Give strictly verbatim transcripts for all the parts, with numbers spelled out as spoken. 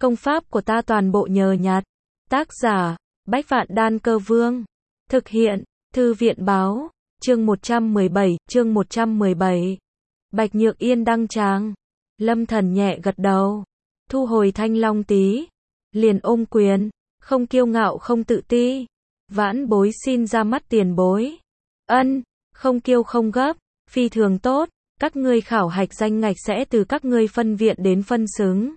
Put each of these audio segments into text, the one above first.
Công pháp của ta toàn bộ nhờ nhặt. Tác giả, Bách Vạn Đan Cơ Vương. Thực hiện, Thư viện Báo. Chương một trăm mười bảy, chương một trăm mười bảy. Bạch Nhược Yên đăng tràng. Lâm Thần nhẹ gật đầu. Thu hồi thanh long tí. Liền ôm quyền. Không kiêu ngạo không tự ti. Vãn bối xin ra mắt tiền bối. Ân, không kiêu không gấp. Phi thường tốt. Các ngươi khảo hạch danh ngạch sẽ từ các ngươi phân viện đến phân xứng.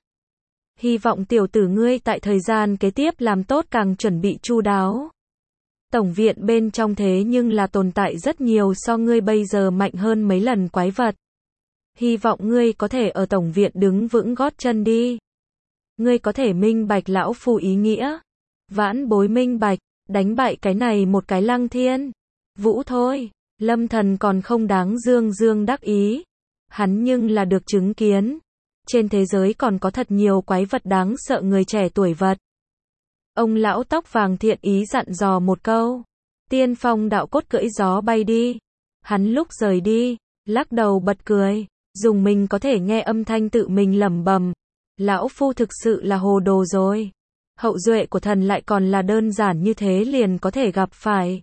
Hy vọng tiểu tử ngươi tại thời gian kế tiếp làm tốt càng chuẩn bị chu đáo. Tổng viện bên trong thế nhưng là tồn tại rất nhiều so ngươi bây giờ mạnh hơn mấy lần quái vật. Hy vọng ngươi có thể ở tổng viện đứng vững gót chân đi. Ngươi có thể minh bạch lão phu ý nghĩa. Vãn bối minh bạch, đánh bại cái này một cái Lăng Thiên Vũ thôi. Lâm Thần còn không đáng dương dương đắc ý. Hắn nhưng là được chứng kiến. Trên thế giới còn có thật nhiều quái vật đáng sợ người trẻ tuổi vật. Ông lão tóc vàng thiện ý dặn dò một câu. Tiên phong đạo cốt cưỡi gió bay đi. Hắn lúc rời đi, lắc đầu bật cười. Dùng mình có thể nghe âm thanh tự mình lẩm bẩm. Lão phu thực sự là hồ đồ rồi. Hậu duệ của thần lại còn là đơn giản như thế liền có thể gặp phải.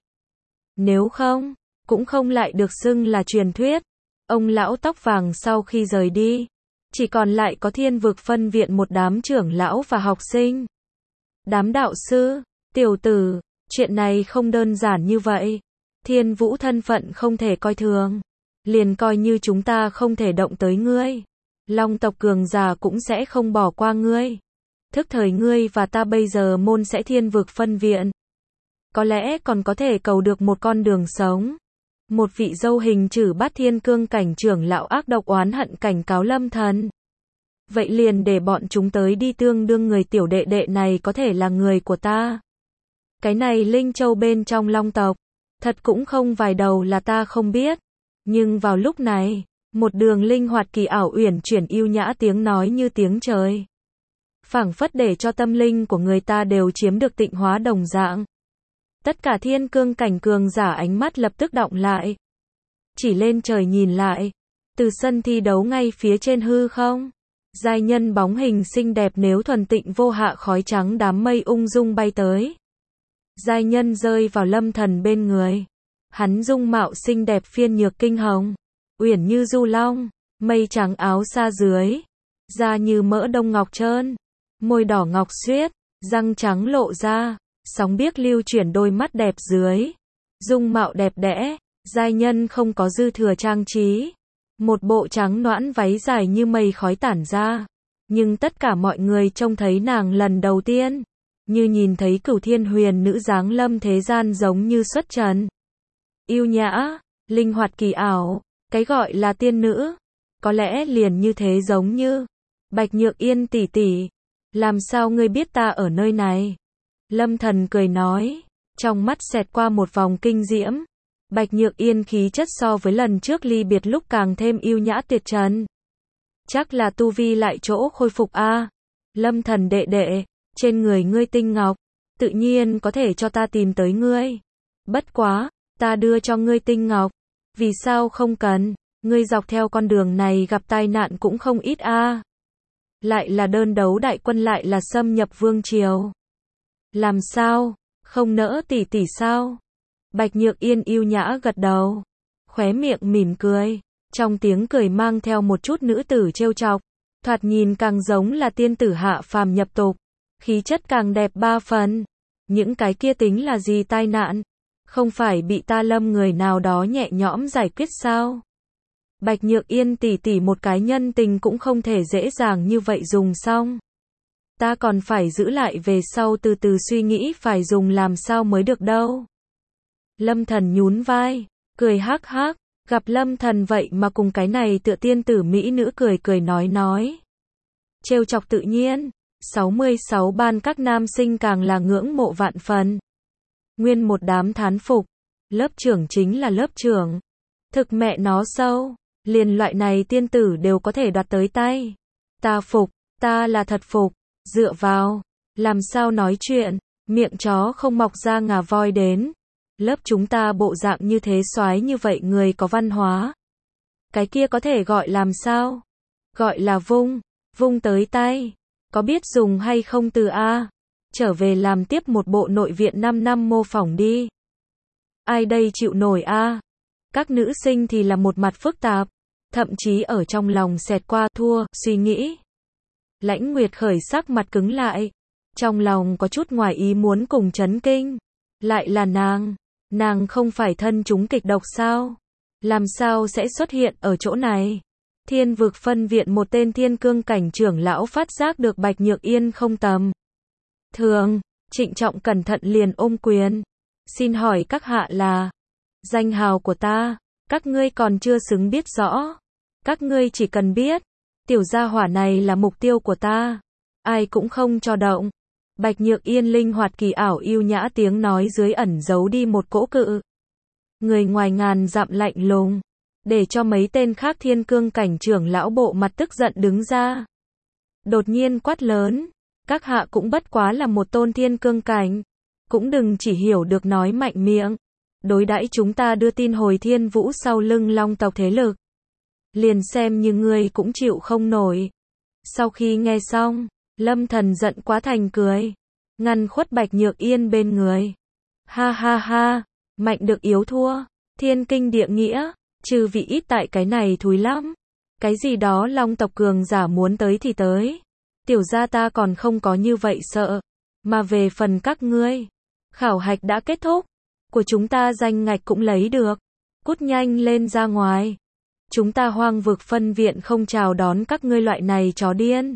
Nếu không, cũng không lại được xưng là truyền thuyết. Ông lão tóc vàng sau khi rời đi, chỉ còn lại có Thiên Vực phân viện một đám trưởng lão và học sinh. Đám đạo sư, tiểu tử, chuyện này không đơn giản như vậy. Thiên Vũ thân phận không thể coi thường. Liền coi như chúng ta không thể động tới ngươi. Long tộc cường giả cũng sẽ không bỏ qua ngươi. Thức thời ngươi và ta bây giờ môn sẽ Thiên Vực phân viện. Có lẽ còn có thể cầu được một con đường sống. Một vị dâu hình chử bát thiên cương cảnh trưởng lão ác độc oán hận cảnh cáo Lâm Thần. Vậy liền để bọn chúng tới đi, tương đương người tiểu đệ đệ này có thể là người của ta. Cái này Linh Châu bên trong Long tộc, thật cũng không vài đầu là ta không biết. Nhưng vào lúc này, một đường linh hoạt kỳ ảo uyển chuyển yêu nhã tiếng nói như tiếng trời. Phảng phất để cho tâm linh của người ta đều chiếm được tịnh hóa đồng dạng. Tất cả thiên cương cảnh cường giả ánh mắt lập tức động lại. Chỉ lên trời nhìn lại. Từ sân thi đấu ngay phía trên hư không. Giai nhân bóng hình xinh đẹp nếu thuần tịnh vô hạ khói trắng đám mây ung dung bay tới. Giai nhân rơi vào Lâm Thần bên người. Hắn dung mạo xinh đẹp phiên nhược kinh hồng. Uyển như du long. Mây trắng áo xa dưới. Da như mỡ đông ngọc trơn. Môi đỏ ngọc xuyết. Răng trắng lộ ra. Sóng biếc lưu chuyển đôi mắt đẹp dưới. Dung mạo đẹp đẽ. Giai nhân không có dư thừa trang trí. Một bộ trắng nõn váy dài như mây khói tản ra. Nhưng tất cả mọi người trông thấy nàng lần đầu tiên. Như nhìn thấy cửu thiên huyền nữ giáng lâm thế gian giống như xuất trần. Yêu nhã, linh hoạt kỳ ảo. Cái gọi là tiên nữ. Có lẽ liền như thế giống như. Bạch Nhược Yên tỷ tỷ. Làm sao ngươi biết ta ở nơi này? Lâm Thần cười nói. Trong mắt xẹt qua một vòng kinh diễm. Bạch Nhược Yên khí chất so với lần trước ly biệt lúc càng thêm yêu nhã tuyệt trần. Chắc là tu vi lại chỗ khôi phục a. À. Lâm Thần đệ đệ, trên người ngươi tinh ngọc, tự nhiên có thể cho ta tìm tới ngươi. Bất quá, ta đưa cho ngươi tinh ngọc, vì sao không cần, ngươi dọc theo con đường này gặp tai nạn cũng không ít a. À. Lại là đơn đấu đại quân lại là xâm nhập vương triều. Làm sao, không nỡ tỷ tỷ sao? Bạch Nhược Yên yêu nhã gật đầu, khóe miệng mỉm cười, trong tiếng cười mang theo một chút nữ tử trêu chọc, thoạt nhìn càng giống là tiên tử hạ phàm nhập tục, khí chất càng đẹp ba phần. Những cái kia tính là gì tai nạn? Không phải bị ta Lâm người nào đó nhẹ nhõm giải quyết sao? Bạch Nhược Yên tỷ tỷ một cái nhân tình cũng không thể dễ dàng như vậy dùng xong. Ta còn phải giữ lại về sau từ từ suy nghĩ phải dùng làm sao mới được đâu. Lâm Thần nhún vai, cười hắc hắc, gặp Lâm Thần vậy mà cùng cái này tựa tiên tử mỹ nữ cười cười nói nói. Trêu chọc tự nhiên, sáu mươi sáu ban các nam sinh càng là ngưỡng mộ vạn phần. Nguyên một đám thán phục, lớp trưởng chính là lớp trưởng. Thực mẹ nó sâu, liền loại này tiên tử đều có thể đoạt tới tay. Ta phục, ta là thật phục, dựa vào, làm sao nói chuyện, miệng chó không mọc ra ngà voi đến. Lớp chúng ta bộ dạng như thế soái như vậy người có văn hóa. Cái kia có thể gọi làm sao? Gọi là vung, vung tới tay. Có biết dùng hay không từ A? Trở về làm tiếp một bộ nội viện năm năm mô phỏng đi. Ai đây chịu nổi A? Các nữ sinh thì là một mặt phức tạp, thậm chí ở trong lòng xẹt qua thua, suy nghĩ. Lãnh Nguyệt khởi sắc mặt cứng lại, trong lòng có chút ngoài ý muốn cùng chấn kinh. Lại là nàng, nàng không phải thân chúng kịch độc sao? Làm sao sẽ xuất hiện ở chỗ này? Thiên vực phân viện một tên thiên cương cảnh trưởng lão phát giác được Bạch Nhược Yên không tầm thường, trịnh trọng cẩn thận liền ôm quyền. Xin hỏi các hạ là? Danh hào của ta, các ngươi còn chưa xứng biết rõ. Các ngươi chỉ cần biết, tiểu gia hỏa này là mục tiêu của ta. Ai cũng không cho động. Bạch Nhược Yên linh hoạt kỳ ảo yêu nhã tiếng nói dưới ẩn giấu đi một cỗ cự. Người ngoài ngàn dặm lạnh lùng, để cho mấy tên khác thiên cương cảnh trưởng lão bộ mặt tức giận đứng ra. Đột nhiên quát lớn, các hạ cũng bất quá là một tôn thiên cương cảnh, cũng đừng chỉ hiểu được nói mạnh miệng. Đối đãi chúng ta đưa tin hồi Thiên Vũ sau lưng Long tộc thế lực. Liền xem như ngươi cũng chịu không nổi. Sau khi nghe xong, Lâm Thần giận quá thành cười, ngăn khuất Bạch Nhược Yên bên người. Ha ha ha, mạnh được yếu thua, thiên kinh địa nghĩa, trừ vị ít tại cái này thúi lắm. Cái gì đó Long tộc cường giả muốn tới thì tới. Tiểu gia ta còn không có như vậy sợ. Mà về phần các ngươi, khảo hạch đã kết thúc, của chúng ta danh ngạch cũng lấy được. Cút nhanh lên ra ngoài. Chúng ta Hoang vực phân viện không chào đón các ngươi loại này chó điên.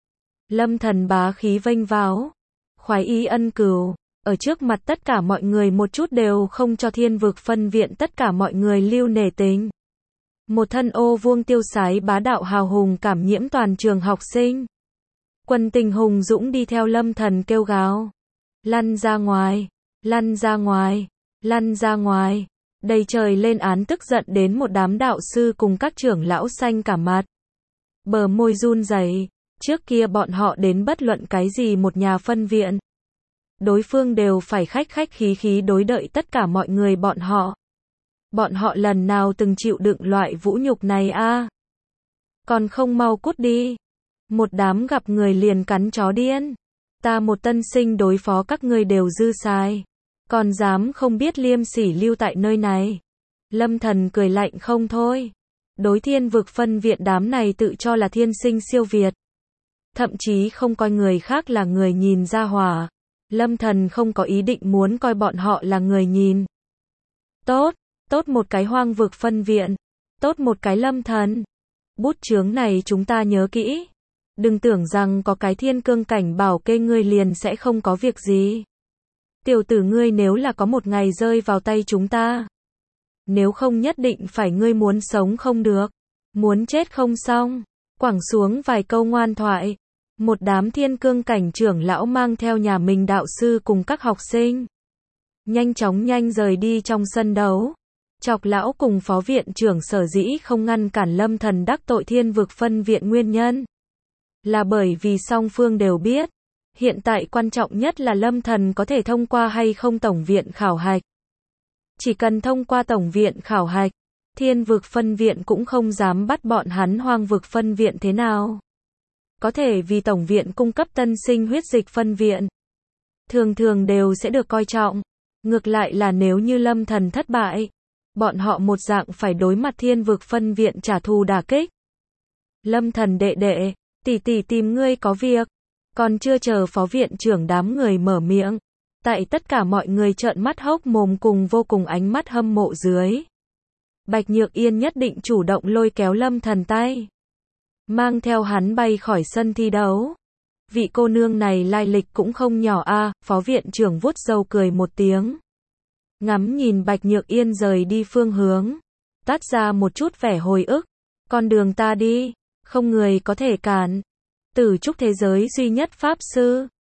Lâm Thần bá khí vênh váo, khoái ý ân cửu, ở trước mặt tất cả mọi người một chút đều không cho thiên vực phân viện tất cả mọi người lưu nể tình. Một thân ô vuông tiêu sái bá đạo hào hùng cảm nhiễm toàn trường học sinh. Quân tình hùng dũng đi theo Lâm Thần kêu gào. Lăn ra ngoài, lăn ra ngoài, lăn ra ngoài. Đầy trời lên án tức giận đến một đám đạo sư cùng các trưởng lão xanh cả mặt. Bờ môi run rẩy, trước kia bọn họ đến bất luận cái gì một nhà phân viện. Đối phương đều phải khách khách khí khí đối đợi tất cả mọi người bọn họ. Bọn họ lần nào từng chịu đựng loại vũ nhục này a? À? Còn không mau cút đi. Một đám gặp người liền cắn chó điên. Ta một tân sinh đối phó các ngươi đều dư sai. Còn dám không biết liêm sỉ lưu tại nơi này. Lâm Thần cười lạnh không thôi. Đối thiên vực phân viện đám này tự cho là thiên sinh siêu việt. Thậm chí không coi người khác là người nhìn ra hỏa. Lâm Thần không có ý định muốn coi bọn họ là người nhìn. Tốt, tốt một cái hoang vực phân viện. Tốt một cái Lâm Thần. Bút chướng này chúng ta nhớ kỹ. Đừng tưởng rằng có cái thiên cương cảnh bảo kê ngươi liền sẽ không có việc gì. Tiểu tử ngươi nếu là có một ngày rơi vào tay chúng ta. Nếu không nhất định phải ngươi muốn sống không được. Muốn chết không xong. Quẳng xuống vài câu ngoan thoại. Một đám thiên cương cảnh trưởng lão mang theo nhà mình đạo sư cùng các học sinh. Nhanh chóng nhanh rời đi trong sân đấu. Chọc lão cùng phó viện trưởng sở dĩ không ngăn cản Lâm Thần đắc tội thiên vực phân viện nguyên nhân. Là bởi vì song phương đều biết. Hiện tại quan trọng nhất là Lâm Thần có thể thông qua hay không tổng viện khảo hạch. Chỉ cần thông qua tổng viện khảo hạch, thiên vực phân viện cũng không dám bắt bọn hắn hoang vực phân viện thế nào. Có thể vì tổng viện cung cấp tân sinh huyết dịch phân viện. Thường thường đều sẽ được coi trọng. Ngược lại là nếu như Lâm Thần thất bại, bọn họ một dạng phải đối mặt thiên vực phân viện trả thù đả kích. Lâm Thần đệ đệ, tỷ tỷ tìm ngươi có việc. Còn chưa chờ phó viện trưởng đám người mở miệng. Tại tất cả mọi người trợn mắt hốc mồm cùng vô cùng ánh mắt hâm mộ dưới. Bạch Nhược Yên nhất định chủ động lôi kéo Lâm Thần tay. Mang theo hắn bay khỏi sân thi đấu. Vị cô nương này lai lịch cũng không nhỏ a. À, phó viện trưởng vuốt râu cười một tiếng. Ngắm nhìn Bạch Nhược Yên rời đi phương hướng. Tát ra một chút vẻ hồi ức. Con đường ta đi, không người có thể cản. Tử trúc thế giới duy nhất pháp sư.